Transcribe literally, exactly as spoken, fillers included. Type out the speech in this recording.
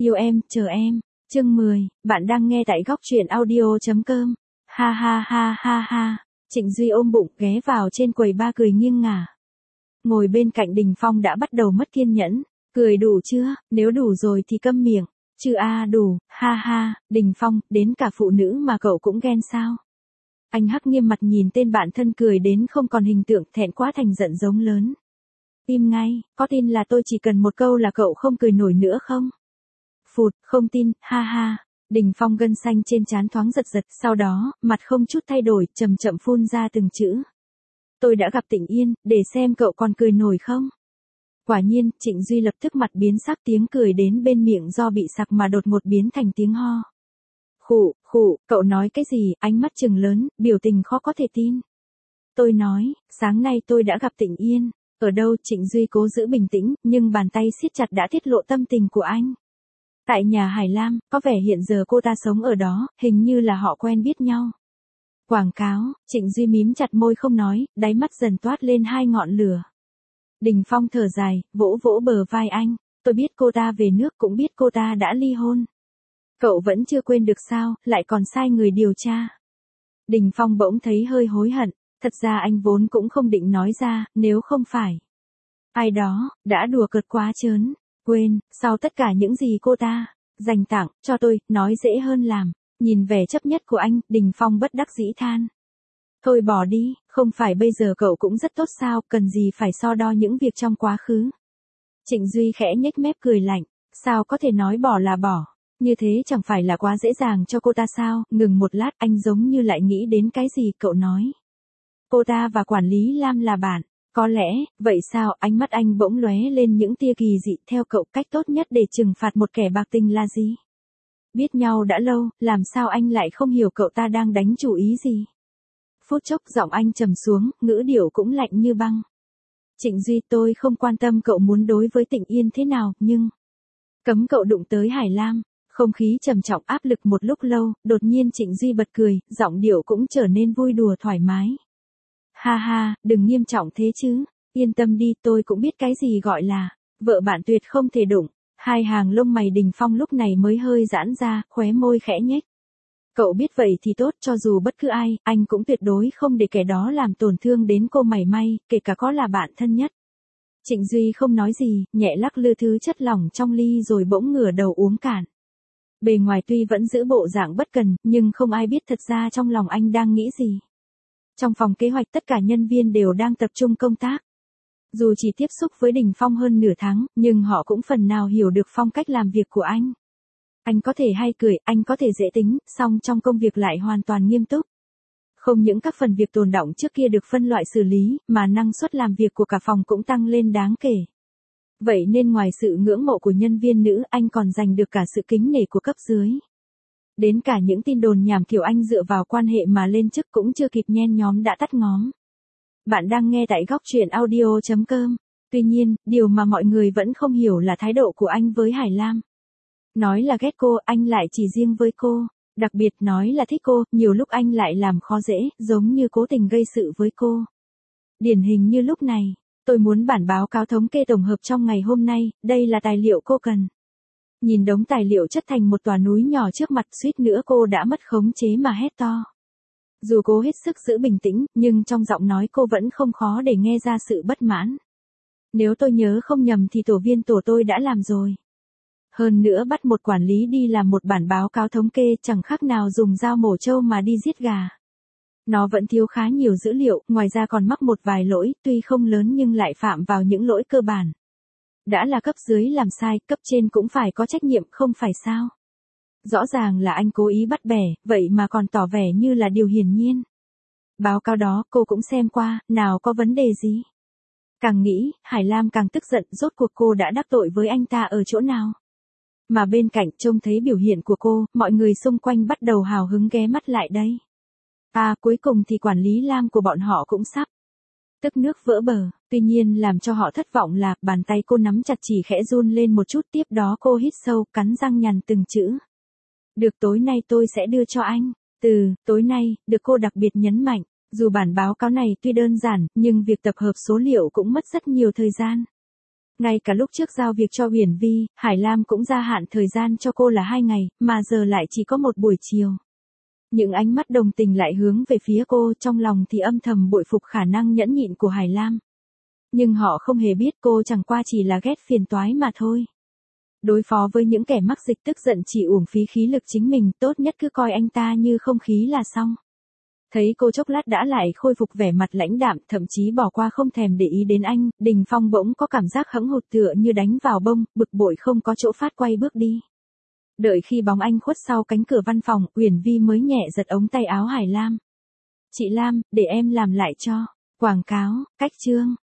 Yêu em, chờ em. Chương mười, bạn đang nghe tại góc truyện audio chấm com. Ha ha ha ha ha. Trịnh Duy ôm bụng ghé vào trên quầy ba cười nghiêng ngả. Ngồi bên cạnh Đình Phong đã bắt đầu mất kiên nhẫn. Cười đủ chưa, nếu đủ rồi thì câm miệng. Chứ a à, đủ, ha ha, Đình Phong, đến cả phụ nữ mà cậu cũng ghen sao? Anh hắc nghiêm mặt nhìn tên bạn thân cười đến không còn hình tượng, thẹn quá thành giận giống lớn. Im ngay, có tin là tôi chỉ cần một câu là cậu không cười nổi nữa không? Phụt, không tin, ha ha. Đình Phong gân xanh trên trán thoáng giật giật, sau đó, mặt không chút thay đổi, chậm chậm phun ra từng chữ. Tôi đã gặp Tịnh Yên, để xem cậu còn cười nổi không? Quả nhiên, Trịnh Duy lập tức mặt biến sắc, tiếng cười đến bên miệng do bị sặc mà đột ngột biến thành tiếng ho. Khụ, khụ, cậu nói cái gì, ánh mắt trừng lớn, biểu tình khó có thể tin. Tôi nói, sáng nay tôi đã gặp Tịnh Yên. Ở đâu? Trịnh Duy cố giữ bình tĩnh, nhưng bàn tay siết chặt đã tiết lộ tâm tình của anh. Tại nhà Hải Lam, có vẻ hiện giờ cô ta sống ở đó, hình như là họ quen biết nhau. Quảng cáo, Trịnh Duy mím chặt môi không nói, đáy mắt dần toát lên hai ngọn lửa. Đình Phong thở dài, vỗ vỗ bờ vai anh, tôi biết cô ta về nước, cũng biết cô ta đã ly hôn. Cậu vẫn chưa quên được sao, lại còn sai người điều tra. Đình Phong bỗng thấy hơi hối hận, thật ra anh vốn cũng không định nói ra, nếu không phải. Ai đó, đã đùa cợt quá trớn, quên, sau tất cả những gì cô ta dành tặng cho tôi, nói dễ hơn làm. Nhìn vẻ chấp nhất của anh, Đình Phong bất đắc dĩ than. Thôi bỏ đi, không phải bây giờ cậu cũng rất tốt sao, cần gì phải so đo những việc trong quá khứ. Trịnh Duy khẽ nhếch mép cười lạnh, sao có thể nói bỏ là bỏ, như thế chẳng phải là quá dễ dàng cho cô ta sao? Ngừng một lát, anh giống như lại nghĩ đến cái gì, cậu nói. Cô ta và quản lý Lam là bạn, có lẽ, vậy sao? Ánh mắt anh bỗng lóe lên những tia kỳ dị, theo cậu cách tốt nhất để trừng phạt một kẻ bạc tình là gì? Biết nhau đã lâu, làm sao anh lại không hiểu cậu ta đang đánh chủ ý gì? Phút chốc giọng anh trầm xuống, ngữ điệu cũng lạnh như băng. Trịnh Duy, tôi không quan tâm cậu muốn đối với Tịnh Yên thế nào, nhưng cấm cậu đụng tới Hải Lam. Không khí trầm trọng áp lực một lúc lâu, đột nhiên Trịnh Duy bật cười, giọng điệu cũng trở nên vui đùa thoải mái. Ha ha, đừng nghiêm trọng thế chứ, yên tâm đi, tôi cũng biết cái gì gọi là vợ bạn tuyệt không thể đụng. Hai hàng lông mày Đình Phong lúc này mới hơi giãn ra, khóe môi khẽ nhếch. Cậu biết vậy thì tốt, cho dù bất cứ ai, anh cũng tuyệt đối không để kẻ đó làm tổn thương đến cô mảy may, kể cả có là bạn thân nhất. Trịnh Duy không nói gì, nhẹ lắc lư thứ chất lỏng trong ly rồi bỗng ngửa đầu uống cạn. Bề ngoài tuy vẫn giữ bộ dạng bất cần, nhưng không ai biết thật ra trong lòng anh đang nghĩ gì. Trong phòng kế hoạch tất cả nhân viên đều đang tập trung công tác. Dù chỉ tiếp xúc với Đình Phong hơn nửa tháng, nhưng họ cũng phần nào hiểu được phong cách làm việc của anh. Anh có thể hay cười, anh có thể dễ tính, song trong công việc lại hoàn toàn nghiêm túc. Không những các phần việc tồn đọng trước kia được phân loại xử lý, mà năng suất làm việc của cả phòng cũng tăng lên đáng kể. Vậy nên ngoài sự ngưỡng mộ của nhân viên nữ, anh còn giành được cả sự kính nể của cấp dưới. Đến cả những tin đồn nhảm kiểu anh dựa vào quan hệ mà lên chức cũng chưa kịp nhen nhóm đã tắt ngóm. Bạn đang nghe tại góc truyện audio chấm com. Tuy nhiên, điều mà mọi người vẫn không hiểu là thái độ của anh với Hải Lam. Nói là ghét cô, anh lại chỉ riêng với cô. Đặc biệt nói là thích cô, nhiều lúc anh lại làm khó dễ, giống như cố tình gây sự với cô. Điển hình như lúc này, tôi muốn bản báo cáo thống kê tổng hợp trong ngày hôm nay, đây là tài liệu cô cần. Nhìn đống tài liệu chất thành một tòa núi nhỏ trước mặt, suýt nữa cô đã mất khống chế mà hét to. Dù cố hết sức giữ bình tĩnh, nhưng trong giọng nói cô vẫn không khó để nghe ra sự bất mãn. Nếu tôi nhớ không nhầm thì tổ viên tổ tôi đã làm rồi. Hơn nữa bắt một quản lý đi làm một bản báo cáo thống kê chẳng khác nào dùng dao mổ trâu mà đi giết gà. Nó vẫn thiếu khá nhiều dữ liệu, ngoài ra còn mắc một vài lỗi, tuy không lớn nhưng lại phạm vào những lỗi cơ bản. Đã là cấp dưới làm sai, cấp trên cũng phải có trách nhiệm, không phải sao? Rõ ràng là anh cố ý bắt bẻ, vậy mà còn tỏ vẻ như là điều hiển nhiên. Báo cáo đó cô cũng xem qua, nào có vấn đề gì? Càng nghĩ, Hải Lam càng tức giận, rốt cuộc cô đã đắc tội với anh ta ở chỗ nào? Mà bên cạnh trông thấy biểu hiện của cô, mọi người xung quanh bắt đầu hào hứng ghé mắt lại đây. À, cuối cùng thì quản lý Lam của bọn họ cũng sắp tức nước vỡ bờ, tuy nhiên làm cho họ thất vọng là bàn tay cô nắm chặt chỉ khẽ run lên một chút, tiếp đó cô hít sâu, cắn răng nhằn từng chữ. Được, tối nay tôi sẽ đưa cho anh. Từ tối nay, được cô đặc biệt nhấn mạnh, dù bản báo cáo này tuy đơn giản, nhưng việc tập hợp số liệu cũng mất rất nhiều thời gian. Ngay cả lúc trước giao việc cho Uyển Vi, Hải Lam cũng gia hạn thời gian cho cô là hai ngày, mà giờ lại chỉ có một buổi chiều. Những ánh mắt đồng tình lại hướng về phía cô, trong lòng thì âm thầm bội phục khả năng nhẫn nhịn của Hải Lam. Nhưng họ không hề biết cô chẳng qua chỉ là ghét phiền toái mà thôi. Đối phó với những kẻ mắc dịch tức giận chỉ uổng phí khí lực chính mình, tốt nhất cứ coi anh ta như không khí là xong. Thấy cô chốc lát đã lại khôi phục vẻ mặt lãnh đạm, thậm chí bỏ qua không thèm để ý đến anh, Đình Phong bỗng có cảm giác hẫng hụt tựa như đánh vào bông, bực bội không có chỗ phát quay bước đi. Đợi khi bóng anh khuất sau cánh cửa văn phòng, Uyển Vi mới nhẹ giật ống tay áo Hải Lam. Chị Lam, để em làm lại cho. Quảng cáo, cách chương.